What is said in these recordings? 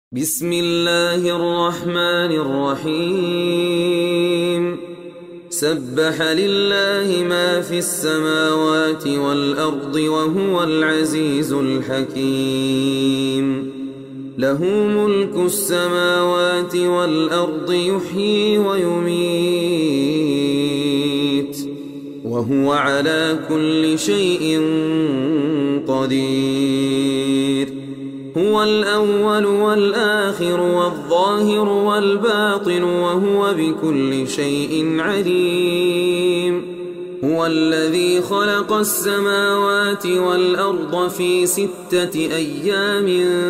بسم الله الرحمن الرحيم سبح لله ما في السماوات والأرض وهو العزيز الحكيم له ملك السماوات والأرض يحيي ويميت وهو على كل شيء قدير هو الأول والآخر والظاهر والباطن وهو بكل شيء عليم هو الذي خلق السماوات والأرض في 6 أيام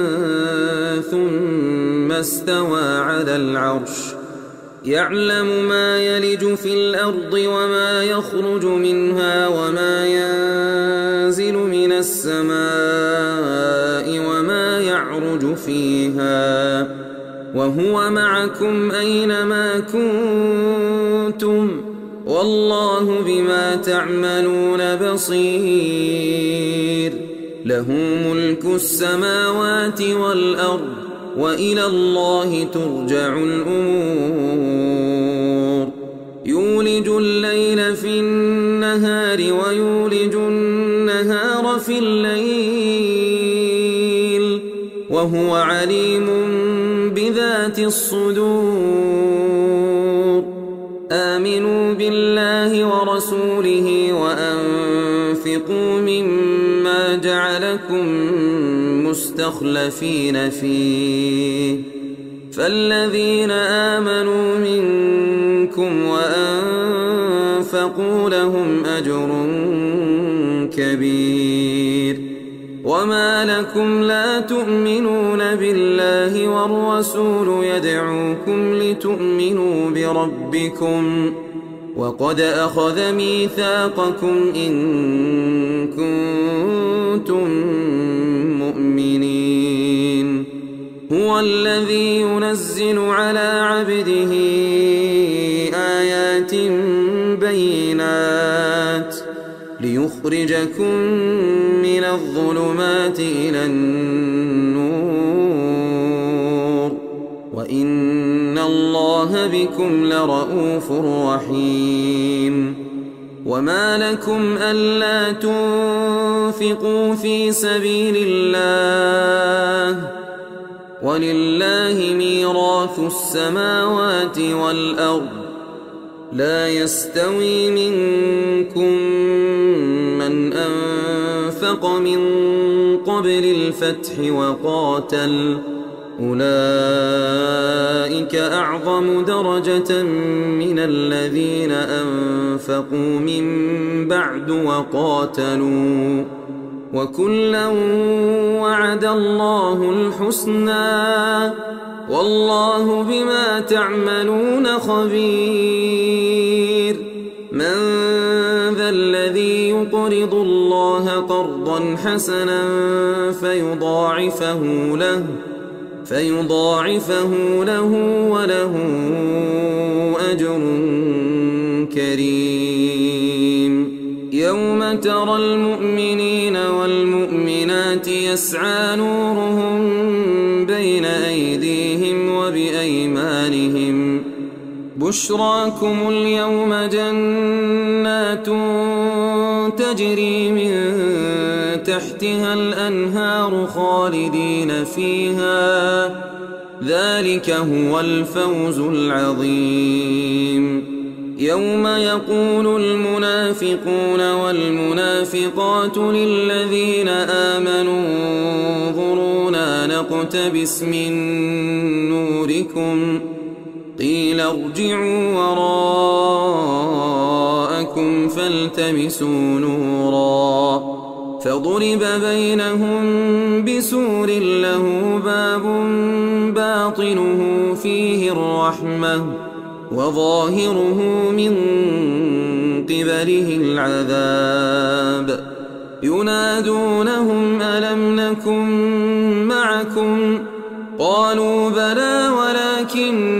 ثم استوى على العرش يعلم ما يلج في الأرض وما يخرج منها وما ينزل من السماء وما يعرج فيها وهو معكم أينما كنتم والله بما تعملون بصير له ملك السماوات والأرض وإلى الله ترجع الأمور يولج الليل في النهار ويولج النهار في الليل وهو عليم بذات الصدور آمنوا بالله ورسوله وأنفقوا مما جعلكم مستخلفين فيه فالذين آمنوا منكم وأنفقوا لهم أجر كبير وما لكم لا تؤمنون بالله والرسول يدعوكم لتؤمنوا بربكم وقد أخذ ميثاقكم إن كنتم مؤمنين هو الذي ينزل على عبده آيات بينات ليخرجكم من الظلمات إلى النور وإن الله بكم لرءوف رحيم وما لكم ألا تنفقوا في سبيل الله ولله ميراث السماوات والأرض لا يستوي منكم من أنفق من قبل الفتح وقاتل أولئك أعظم درجة من الذين أنفقوا من بعد وقاتلوا وكلا وعد الله الحسنى والله بما تعملون خبير من ذا الذي يقرض الله قرضا حسنا فيضاعفه له وله أجر كريم يوم ترى المؤمنين والمؤمنات يسعى نورهم بين أيديهم وبأيمانهم بشراكم اليوم جنات تجري من تحتها الأنهار خالدين فيها ذلك هو الفوز العظيم يوم يقول المنافقون والمنافقات للذين آمنوا انظرونا نقتبس من نوركم قيل ارجعوا وراءكم فالتمسوا نورا فضرب بينهم بسور له باب باطنه فيه الرحمة وظاهره من قبله العذاب ينادونهم ألم نكن معكم قالوا بلى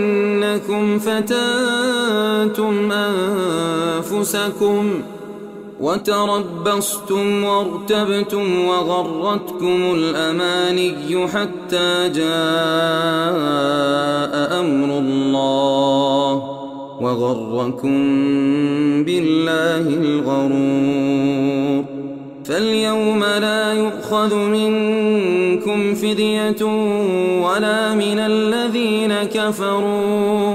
ولكنكم فتنتم أنفسكم وتربصتم وارتبتم وغرتكم الأماني حتى جاء أمر الله وغركم بالله الغرور. فاليوم لا يؤخذ منكم فدية ولا من الذين كفروا،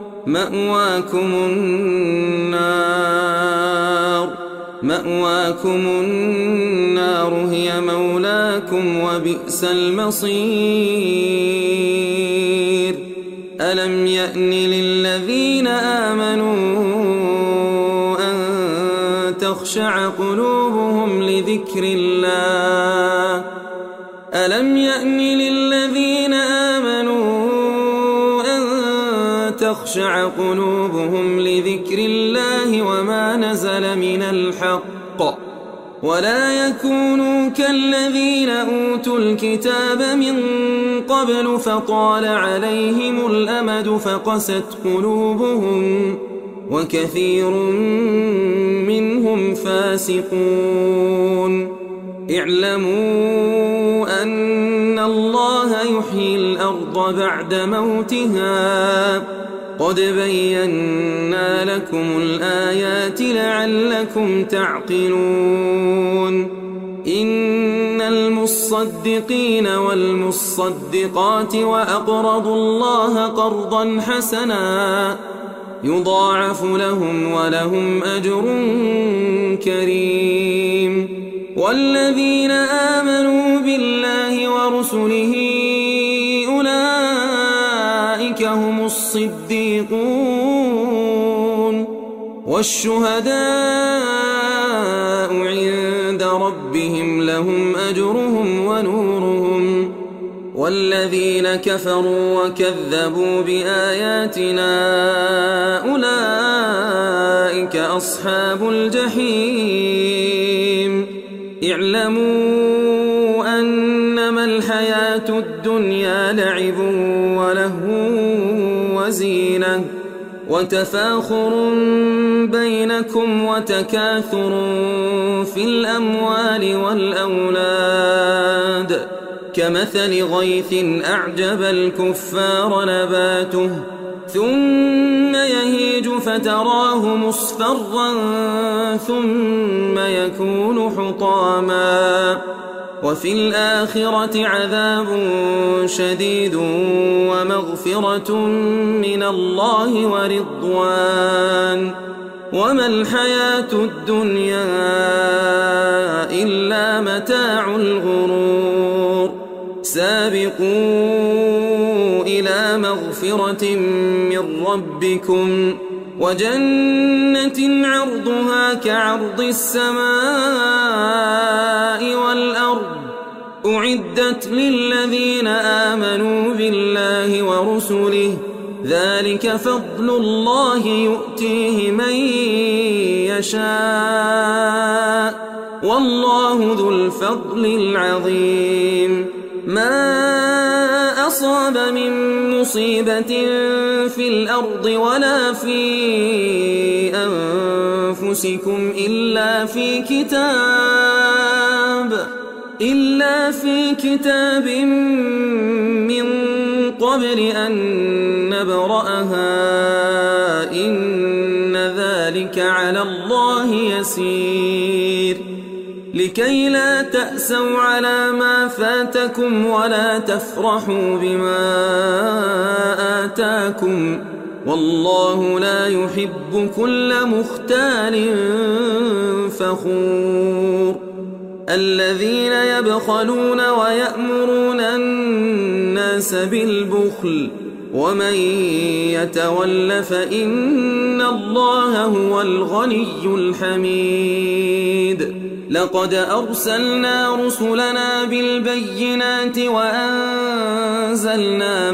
مأواكم النار هي مولاكم وبئس المصير. ألم يأن للذين آمنوا أن تخشع قلوبهم لذكر الله ألم يأن للذين آمنوا أن تخشع قلوبهم لذكر الله وما نزل من الحق ولا يكونوا كالذين أوتوا الكتاب من قبل فطال عليهم الأمد فقست قلوبهم وكثير منهم فاسقون. اعلموا أن الله يحيي الأرض بعد موتها قد بينا لكم الآيات لعلكم تعقلون. إن المصدقين والمصدقات وأقرضوا الله قرضا حسنا يضاعف لهم ولهم أجر كريم. والذين آمنوا بالله ورسله أولئك هم الصديقون والشهداء عند ربهم لهم أجرهم ونورهم. والذين كفروا وكذبوا بآياتنا أولئك أصحاب الجحيم. اعلموا أنما الحياة الدنيا لعب ولهو وزينة وتفاخر بينكم وتكاثر في الأموال والأولاد كمثل غيث أعجب الكفار نباته ثم يهيج فتراه مصفرا ثم يكون حطاما وفي الآخرة عذاب شديد ومغفرة من الله ورضوان وما الحياة الدنيا إلا متاع الغرور. سابقوا إلى مغفرة من ربكم وجنة عرضها كعرض السماء والأرض أعدت للذين آمنوا بالله ورسله ذلك فضل الله يؤتيه من يشاء والله ذو الفضل العظيم. ما أصاب من مصيبة في الأرض ولا في أنفسكم إلا في كتاب من قبل أن نبرأها إن ذلك على الله يسير. لكي لا تأسوا على ما فاتكم ولا تفرحوا بما آتاكم والله لا يحب كل مختال فخور. الذين يبخلون ويأمرون الناس بالبخل ومن يتول فإن الله هو الغني الحميد. لقد أرسلنا رسلنا بالبينات وأنزلنا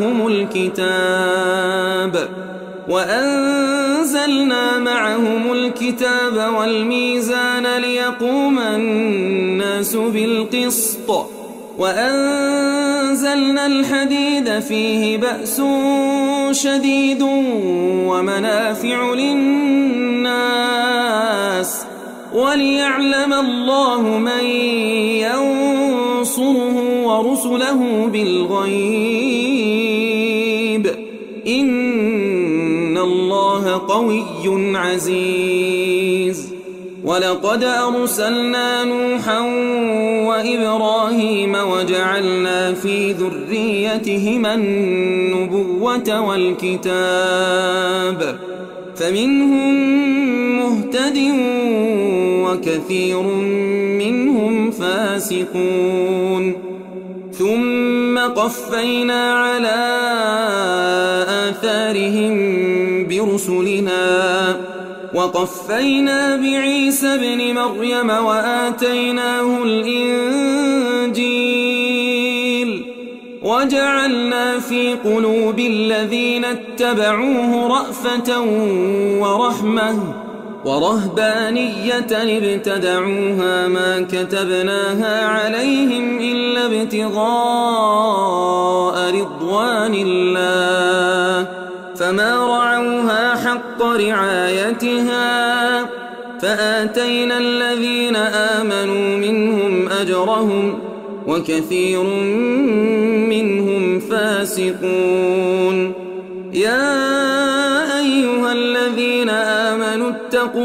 معهم الكتاب والميزان ليقوم الناس بالقسط وأنزلنا الحديد فيه بأس شديد ومنافع للناس وليعلم الله من ينصره ورسله بالغيب إن الله قوي عزيز ولقد أرسلنا نوحا وإبراهيم وجعلنا في ذريتهما النبوة والكتاب فمنهم مهتد وكثير منهم فاسقون ثم قفينا على آثارهم برسلنا وقفينا بعيسى ابن مريم وآتيناه الإنجيل وجعلنا في قلوب الذين اتبعوه رأفة ورحمة ورهبانية ابتدعوها ما كتبناها عليهم إلا ابتغاء رضوان الله فما رعوها حق رعايتها فآتينا الذين آمنوا منهم أجرهم وكثير منهم فاسقون يا أيها الذين آمنوا اتقوا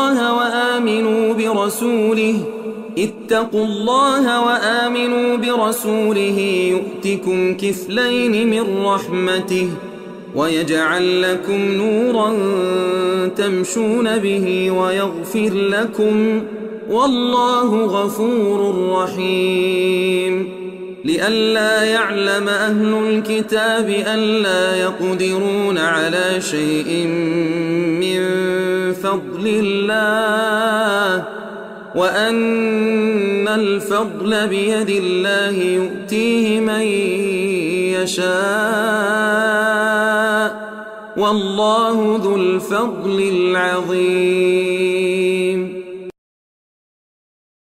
الله وآمنوا برسوله يؤتكم كفلين من رحمته ويجعل لكم نورا تمشون به ويغفر لكم والله غفور رحيم لئلا يعلم أهل الكتاب ألا يقدرون على شيء من فضل الله وأن الفضل بيد الله يؤتيه من يشاء والله ذو الفضل العظيم